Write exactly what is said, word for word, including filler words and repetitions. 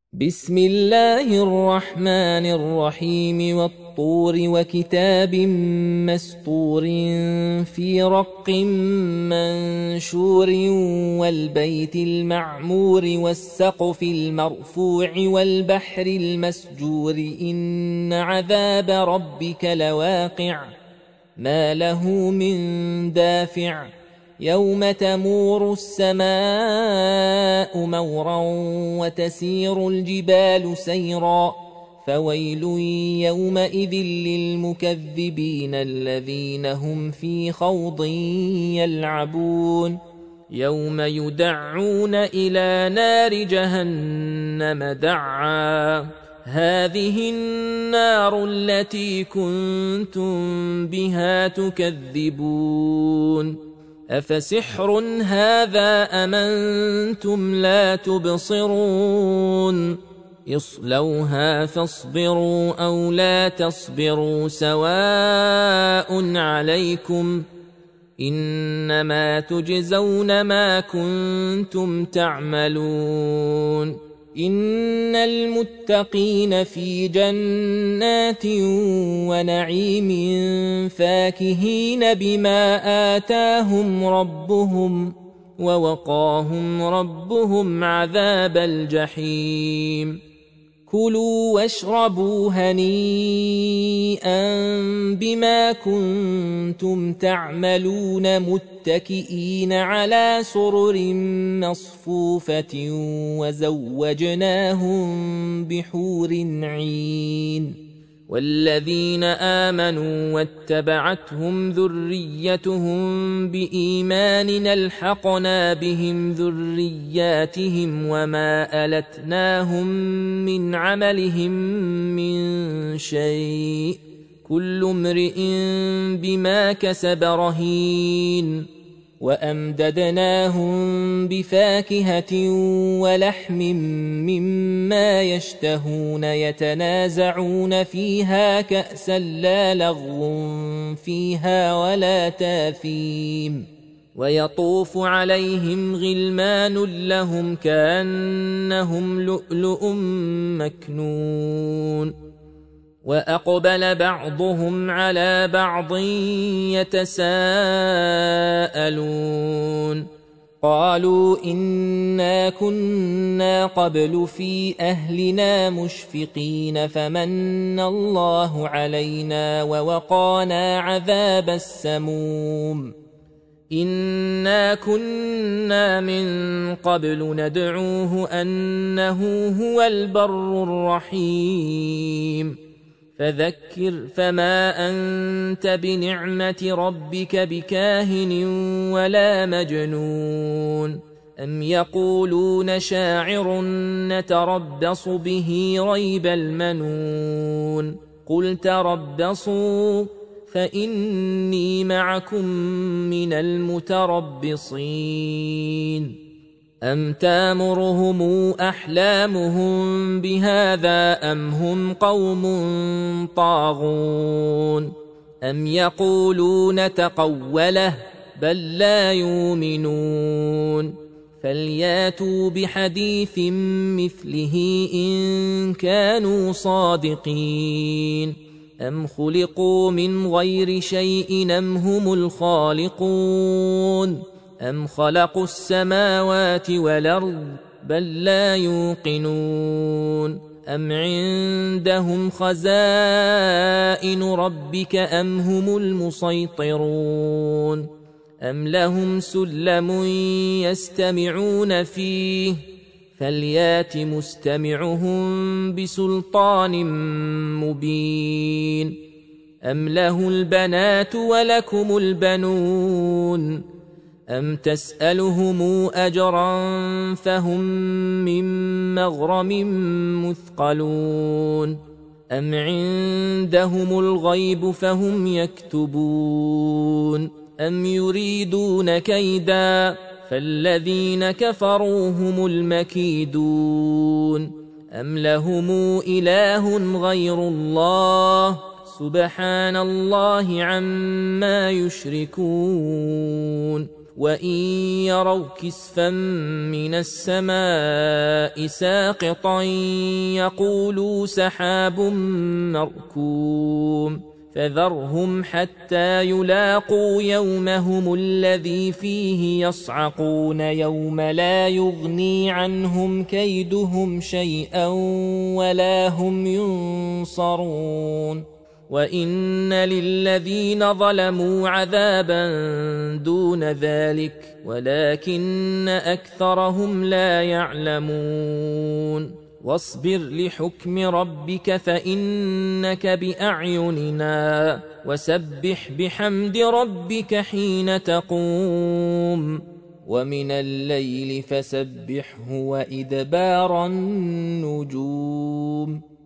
بسم الله الرحمن الرحيم والطور وكتاب مسطور في رق منشور والبيت المعمور والسقف المرفوع والبحر المسجور إن عذاب ربك لواقع ما له من دافع يوم تمور السماء مورا وتسير الجبال سيرا فويل يومئذ للمكذبين الذين هم في خوض يلعبون يوم يدعون إلى نار جهنم دعا هذه النار التي كنتم بها تكذبون أفسحر هذا أم أنتم لا تبصرون اصلوها فاصبروا أو لا تصبروا سواء عليكم إنما تجزون ما كنتم تعملون إن المتقين في جنات ونعيم فاكهين بما آتاهم ربهم ووقاهم ربهم عذاب الجحيم كلوا واشربوا هنيئا بما كنتم تعملون متكئين على سرر مصفوفة وزوجناهم بحور عين والذين آمنوا واتبعتهم ذريتهم بإيمان ألحقنا بهم ذرياتهم وما ألتناهم من عملهم من شيء كل امرئ بما كسب رهين وأمددناهم بفاكهة ولحم مما يشتهون يتنازعون فيها كأسا لا لغو فيها ولا تاثيم ويطوف عليهم غلمان لهم كأنهم لؤلؤ مكنون وأقبل بعضهم على بعض يتساءلون قالوا إنا كنا قبل في أهلنا مشفقين فمن الله علينا ووقانا عذاب السموم إنا كنا من قبل ندعوه أنه هو البر الرحيم فذكر فما أنت بنعمة ربك بكاهن ولا مجنون أم يقولون شاعر نتربص به ريب المنون قل تربصوا فإني معكم من المتربصين أم تامرهم أحلامهم بهذا أم هم قوم طاغون أم يقولون تقوله بل لا يؤمنون فلياتوا بحديث مثله إن كانوا صادقين أم خلقوا من غير شيء أم هم الخالقون أم خلقوا السماوات والأرض بل لا يوقنون أم عندهم خزائن ربك أم هم المسيطرون أم لهم سلم يستمعون فيه فليات مستمعهم بسلطان مبين أم له البنات ولكم البنون أم تسألهم أجرا فهم من مغرم مثقلون أم عندهم الغيب فهم يكتبون أم يريدون كيدا فالذين كفروا هم المكيدون أم لهم إله غير الله سبحان الله عما يشركون وإن يروا كسفا من السماء ساقطا يقولوا سحاب مركوم فذرهم حتى يلاقوا يومهم الذي فيه يصعقون يوم لا يغني عنهم كيدهم شيئا ولا هم ينصرون وإن للذين ظلموا عذابا دون ذلك ولكن أكثرهم لا يعلمون واصبر لحكم ربك فإنك بأعيننا وسبح بحمد ربك حين تقوم ومن الليل فسبحه وإدبار النجوم